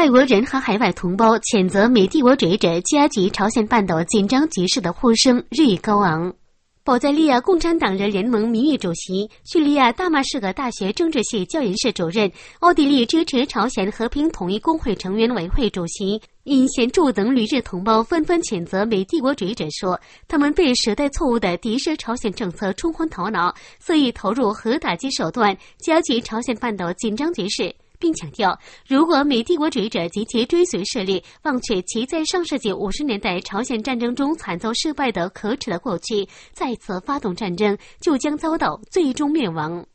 外国人和海外同胞谴责美帝国主义者加剧朝鲜半岛紧张局势的呼声日益高昂。保加利亚共产党人联盟名誉主席、叙利亚大马士革大学政治系教研室主任、奥地利支持朝鲜和平统一工会成员委员会主席尹贤柱等旅日同胞纷纷谴责美帝国主义者说，他们被时代错误的敌视朝鲜政策冲昏头脑，肆意投入核打击手段，加剧朝鲜半岛紧张局势。并强调，如果美帝国主义者及其追随势力忘却其在上世纪50年代朝鲜战争中惨遭失败的可耻的过去，再次发动战争，就将遭到最终灭亡。